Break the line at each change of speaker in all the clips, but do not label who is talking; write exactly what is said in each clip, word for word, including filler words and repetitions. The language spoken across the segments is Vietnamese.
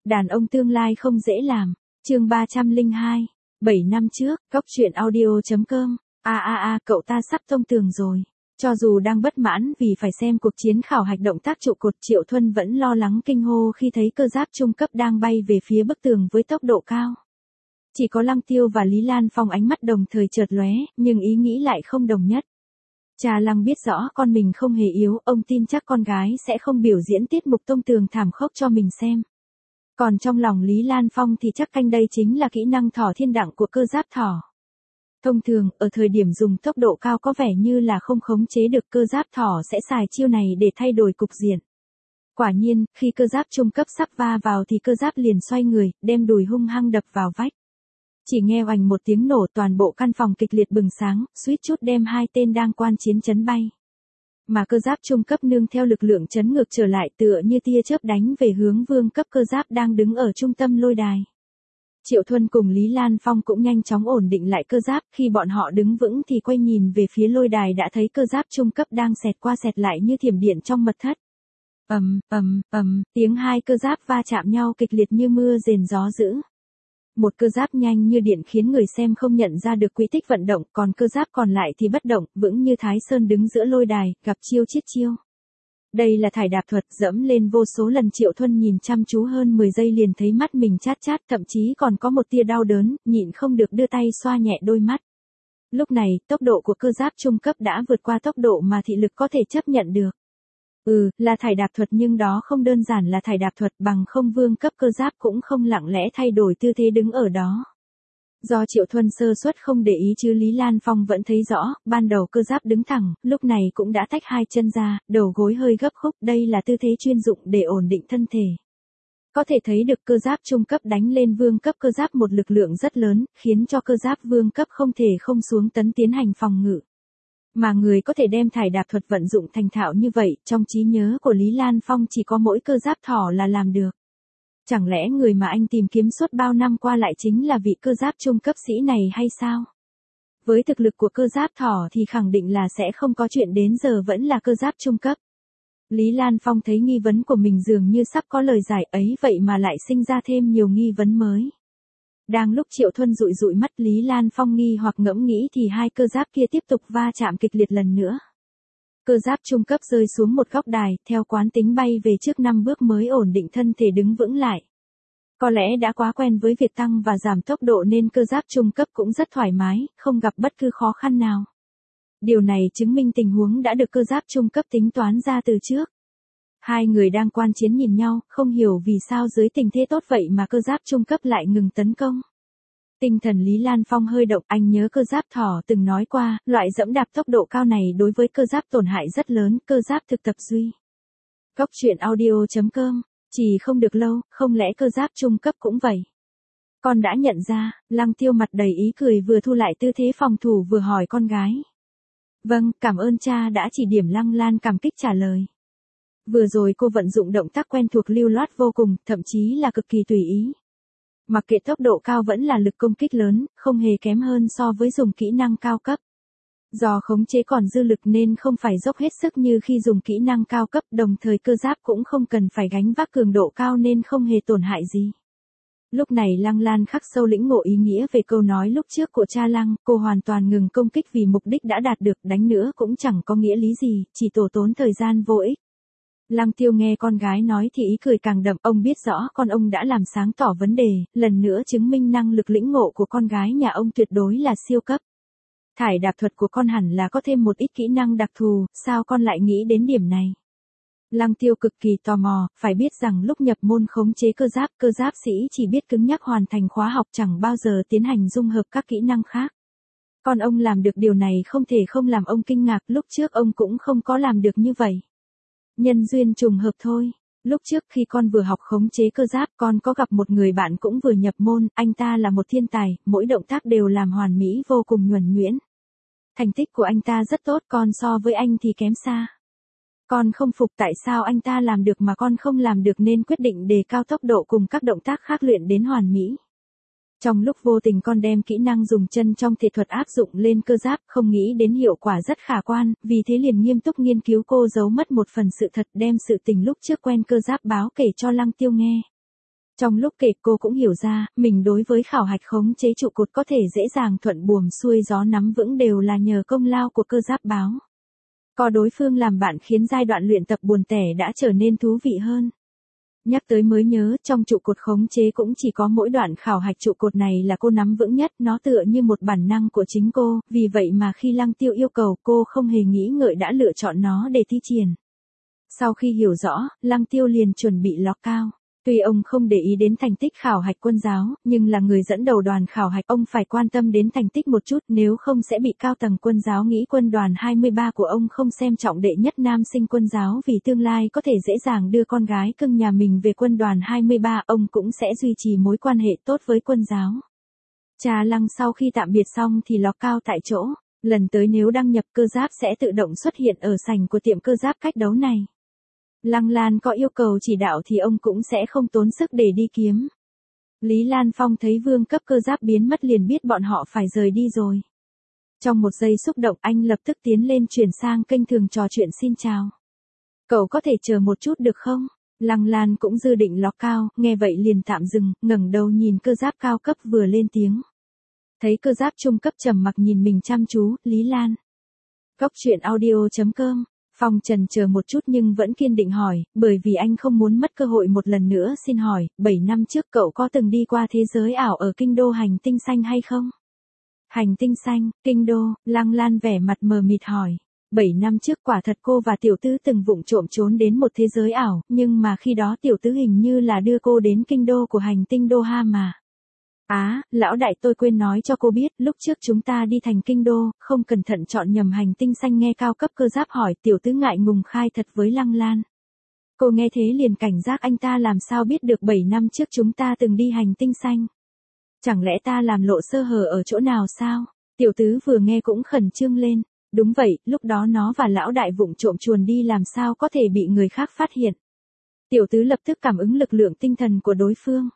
Đàn ông tương lai không dễ làm. Chương ba trăm lẻ hai. bảy năm trước, góc truyện audio chấm com. A a a, cậu ta sắp thông tường rồi. Cho dù đang bất mãn vì phải xem cuộc chiến khảo hạch động tác trụ cột, Triệu Thuân vẫn lo lắng kinh hô khi thấy cơ giáp trung cấp đang bay về phía bức tường với tốc độ cao. Chỉ có Lăng Tiêu và Lý Lan Phong ánh mắt đồng thời chợt lóe, nhưng ý nghĩ lại không đồng nhất. Cha Lăng biết rõ con mình không hề yếu, ông tin chắc con gái sẽ không biểu diễn tiết mục tông tường thảm khốc cho mình xem. Còn trong lòng Lý Lan Phong thì chắc canh đây chính là kỹ năng thỏ thiên đẳng của cơ giáp thỏ. Thông thường, ở thời điểm dùng tốc độ cao có vẻ như là không khống chế được, cơ giáp thỏ sẽ xài chiêu này để thay đổi cục diện. Quả nhiên, khi cơ giáp trung cấp sắp va vào thì cơ giáp liền xoay người, đem đùi hung hăng đập vào vách. Chỉ nghe oành một tiếng nổ, toàn bộ căn phòng kịch liệt bừng sáng, suýt chút đem hai tên đang quan chiến chấn bay. Mà cơ giáp trung cấp nương theo lực lượng chấn ngược trở lại, tựa như tia chớp đánh về hướng vương cấp cơ giáp đang đứng ở trung tâm lôi đài. Triệu Thuân cùng Lý Lan Phong cũng nhanh chóng ổn định lại cơ giáp, khi bọn họ đứng vững thì quay nhìn về phía lôi đài đã thấy cơ giáp trung cấp đang xẹt qua xẹt lại như thiểm điện trong mật thất. Ầm, ầm, ầm, tiếng hai cơ giáp va chạm nhau kịch liệt như mưa rền gió dữ. Một cơ giáp nhanh như điện khiến người xem không nhận ra được quỹ tích vận động, còn cơ giáp còn lại thì bất động, vững như Thái Sơn đứng giữa lôi đài, gặp chiêu chiết chiêu. Đây là thải đạp thuật, dẫm lên vô số lần. Triệu Thuân nhìn chăm chú hơn mười giây liền thấy mắt mình chát chát, thậm chí còn có một tia đau đớn, nhịn không được đưa tay xoa nhẹ đôi mắt. Lúc này, tốc độ của cơ giáp trung cấp đã vượt qua tốc độ mà thị lực có thể chấp nhận được. Ừ, là thải đạp thuật nhưng đó không đơn giản là thải đạp thuật, bằng không vương cấp cơ giáp cũng không lặng lẽ thay đổi tư thế đứng ở đó. Do Triệu Thuân sơ suất không để ý chứ Lý Lan Phong vẫn thấy rõ, ban đầu cơ giáp đứng thẳng, lúc này cũng đã tách hai chân ra, đầu gối hơi gấp khúc, đây là tư thế chuyên dụng để ổn định thân thể. Có thể thấy được cơ giáp trung cấp đánh lên vương cấp cơ giáp một lực lượng rất lớn, khiến cho cơ giáp vương cấp không thể không xuống tấn tiến hành phòng ngự. Mà người có thể đem thải đạp thuật vận dụng thành thạo như vậy, trong trí nhớ của Lý Lan Phong chỉ có mỗi cơ giáp thỏ là làm được. Chẳng lẽ người mà anh tìm kiếm suốt bao năm qua lại chính là vị cơ giáp trung cấp sĩ này hay sao? Với thực lực của cơ giáp thỏ thì khẳng định là sẽ không có chuyện đến giờ vẫn là cơ giáp trung cấp. Lý Lan Phong thấy nghi vấn của mình dường như sắp có lời giải ấy vậy mà lại sinh ra thêm nhiều nghi vấn mới. Đang lúc Triệu Thuân dụi dụi mắt Lý Lan Phong nghi hoặc ngẫm nghĩ thì hai cơ giáp kia tiếp tục va chạm kịch liệt lần nữa. Cơ giáp trung cấp rơi xuống một góc đài, theo quán tính bay về trước năm bước mới ổn định thân thể đứng vững lại. Có lẽ đã quá quen với việc tăng và giảm tốc độ nên cơ giáp trung cấp cũng rất thoải mái, không gặp bất cứ khó khăn nào. Điều này chứng minh tình huống đã được cơ giáp trung cấp tính toán ra từ trước. Hai người đang quan chiến nhìn nhau, không hiểu vì sao dưới tình thế tốt vậy mà cơ giáp trung cấp lại ngừng tấn công. Tinh thần Lý Lan Phong hơi động, anh nhớ cơ giáp thỏ từng nói qua, loại dẫm đạp tốc độ cao này đối với cơ giáp tổn hại rất lớn, cơ giáp thực tập duy. Góc truyện audio chấm com, chỉ không được lâu, không lẽ cơ giáp trung cấp cũng vậy? Con đã nhận ra, Lăng Tiêu mặt đầy ý cười vừa thu lại tư thế phòng thủ vừa hỏi con gái. Vâng, cảm ơn cha đã chỉ điểm. Lăng Lan cảm kích trả lời. Vừa rồi cô vận dụng động tác quen thuộc lưu loát vô cùng, thậm chí là cực kỳ tùy ý. Mặc kệ tốc độ cao vẫn là lực công kích lớn, không hề kém hơn so với dùng kỹ năng cao cấp. Do khống chế còn dư lực nên không phải dốc hết sức như khi dùng kỹ năng cao cấp, đồng thời cơ giáp cũng không cần phải gánh vác cường độ cao nên không hề tổn hại gì. Lúc này Lăng Lan khắc sâu lĩnh ngộ ý nghĩa về câu nói lúc trước của cha Lăng, cô hoàn toàn ngừng công kích vì mục đích đã đạt được, đánh nữa cũng chẳng có nghĩa lý gì, chỉ tổ tốn thời gian vô ích. Lăng Tiêu nghe con gái nói thì ý cười càng đậm, ông biết rõ con ông đã làm sáng tỏ vấn đề, lần nữa chứng minh năng lực lĩnh ngộ của con gái nhà ông tuyệt đối là siêu cấp. Thải đạp thuật của con hẳn là có thêm một ít kỹ năng đặc thù, sao con lại nghĩ đến điểm này? Lăng Tiêu cực kỳ tò mò, phải biết rằng lúc nhập môn khống chế cơ giáp, cơ giáp sĩ chỉ biết cứng nhắc hoàn thành khóa học, chẳng bao giờ tiến hành dung hợp các kỹ năng khác. Còn ông làm được điều này không thể không làm ông kinh ngạc, lúc trước ông cũng không có làm được như vậy. Nhân duyên trùng hợp thôi. Lúc trước khi con vừa học khống chế cơ giáp, con có gặp một người bạn cũng vừa nhập môn, anh ta là một thiên tài, mỗi động tác đều làm hoàn mỹ vô cùng nhuần nhuyễn. Thành tích của anh ta rất tốt, con so với anh thì kém xa. Con không phục tại sao anh ta làm được mà con không làm được nên quyết định đề cao tốc độ cùng các động tác khác luyện đến hoàn mỹ. Trong lúc vô tình con đem kỹ năng dùng chân trong thể thuật áp dụng lên cơ giáp, không nghĩ đến hiệu quả rất khả quan, vì thế liền nghiêm túc nghiên cứu. Cô giấu mất một phần sự thật, đem sự tình lúc trước quen cơ giáp báo kể cho Lăng Tiêu nghe. Trong lúc kể cô cũng hiểu ra, mình đối với khảo hạch khống chế trụ cột có thể dễ dàng thuận buồm xuôi gió nắm vững đều là nhờ công lao của cơ giáp báo. Có đối phương làm bạn khiến giai đoạn luyện tập buồn tẻ đã trở nên thú vị hơn. Nhắc tới mới nhớ, trong trụ cột khống chế cũng chỉ có mỗi đoạn khảo hạch trụ cột này là cô nắm vững nhất, nó tựa như một bản năng của chính cô, vì vậy mà khi Lăng Tiêu yêu cầu cô không hề nghĩ ngợi đã lựa chọn nó để thi triển. Sau khi hiểu rõ, Lăng Tiêu liền chuẩn bị ló cao. Tuy ông không để ý đến thành tích khảo hạch quân giáo, nhưng là người dẫn đầu đoàn khảo hạch ông phải quan tâm đến thành tích một chút nếu không sẽ bị cao tầng quân giáo nghĩ quân đoàn hai mươi ba của ông không xem trọng đệ nhất nam sinh quân giáo vì tương lai có thể dễ dàng đưa con gái cưng nhà mình về quân đoàn hai mươi ba, ông cũng sẽ duy trì mối quan hệ tốt với quân giáo. Cha Lăng sau khi tạm biệt xong thì ló cao tại chỗ, lần tới nếu đăng nhập cơ giáp sẽ tự động xuất hiện ở sảnh của tiệm cơ giáp cách đấu này. Lăng Lan có yêu cầu chỉ đạo thì ông cũng sẽ không tốn sức để đi kiếm. Lý Lan Phong thấy vương cấp cơ giáp biến mất liền biết bọn họ phải rời đi rồi. Trong một giây xúc động anh lập tức tiến lên chuyển sang kênh thường trò chuyện xin chào. Cậu có thể chờ một chút được không? Lăng Lan cũng dự định ló cao, nghe vậy liền tạm dừng, ngẩng đầu nhìn cơ giáp cao cấp vừa lên tiếng. Thấy cơ giáp trung cấp trầm mặc nhìn mình chăm chú, Lý Lan. Góc truyện audio chấm com. Phong trần chờ một chút nhưng vẫn kiên định hỏi, bởi vì anh không muốn mất cơ hội một lần nữa xin hỏi, bảy năm trước cậu có từng đi qua thế giới ảo ở kinh đô hành tinh xanh hay không? Hành tinh xanh, kinh đô, Lăng Lan vẻ mặt mờ mịt hỏi. bảy năm trước quả thật cô và tiểu tứ từng vụng trộm trốn đến một thế giới ảo, nhưng mà khi đó tiểu tứ hình như là đưa cô đến kinh đô của hành tinh Đô Ha mà. Á, à, lão đại tôi quên nói cho cô biết, lúc trước chúng ta đi thành kinh đô, không cẩn thận chọn nhầm hành tinh xanh nghe cao cấp cơ giáp hỏi tiểu tứ ngại ngùng khai thật với Lăng Lan. Cô nghe thế liền cảnh giác anh ta làm sao biết được bảy năm trước chúng ta từng đi hành tinh xanh. Chẳng lẽ ta làm lộ sơ hở ở chỗ nào sao? Tiểu tứ vừa nghe cũng khẩn trương lên. Đúng vậy, lúc đó nó và lão đại vụng trộm chuồn đi làm sao có thể bị người khác phát hiện. Tiểu tứ lập tức cảm ứng lực lượng tinh thần của đối phương.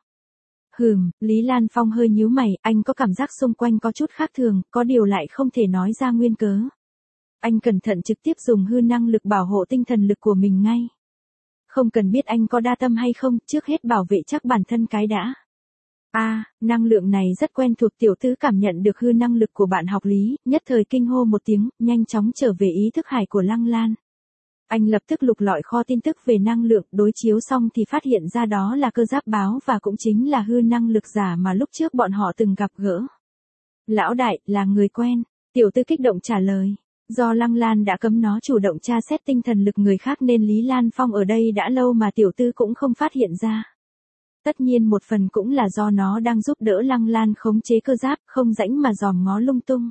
Hừm, Lý Lan Phong hơi nhíu mày, anh có cảm giác xung quanh có chút khác thường, có điều lại không thể nói ra nguyên cớ. Anh cẩn thận trực tiếp dùng hư năng lực bảo hộ tinh thần lực của mình ngay. Không cần biết anh có đa tâm hay không, trước hết bảo vệ chắc bản thân cái đã. A, à, năng lượng này rất quen thuộc, tiểu tứ cảm nhận được hư năng lực của bạn học Lý, nhất thời kinh hô một tiếng, nhanh chóng trở về ý thức hải của Lăng Lan. Anh lập tức lục lọi kho tin tức về năng lượng, đối chiếu xong thì phát hiện ra đó là cơ giáp báo và cũng chính là hư năng lực giả mà lúc trước bọn họ từng gặp gỡ. Lão đại, là người quen, tiểu tư kích động trả lời. Do Lăng Lan đã cấm nó chủ động tra xét tinh thần lực người khác nên Lý Lan Phong ở đây đã lâu mà tiểu tư cũng không phát hiện ra. Tất nhiên một phần cũng là do nó đang giúp đỡ Lăng Lan khống chế cơ giáp, không rãnh mà dòm ngó lung tung.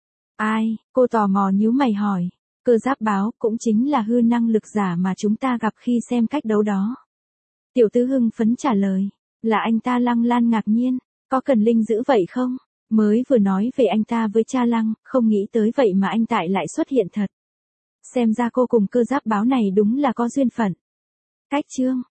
Ai, cô tò mò nhíu mày hỏi. Cơ giáp báo cũng chính là hư năng lực giả mà chúng ta gặp khi xem cách đấu đó. Tiểu tứ hưng phấn trả lời. Là anh ta? Lăng Lan ngạc nhiên. Có cần linh giữ vậy không? Mới vừa nói về anh ta với cha Lăng, không nghĩ tới vậy mà anh tại lại xuất hiện thật. Xem ra cô cùng cơ giáp báo này đúng là có duyên phận. Cách chương